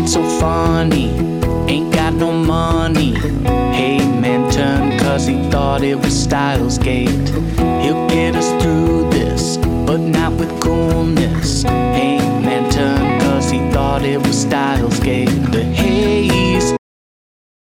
so funny, ain't got no money. Hey man turned cause he thought it was Styles Gate. He'll get us through this, but not with coolness. Hey man turned cause he thought it was Styles Gate. The hey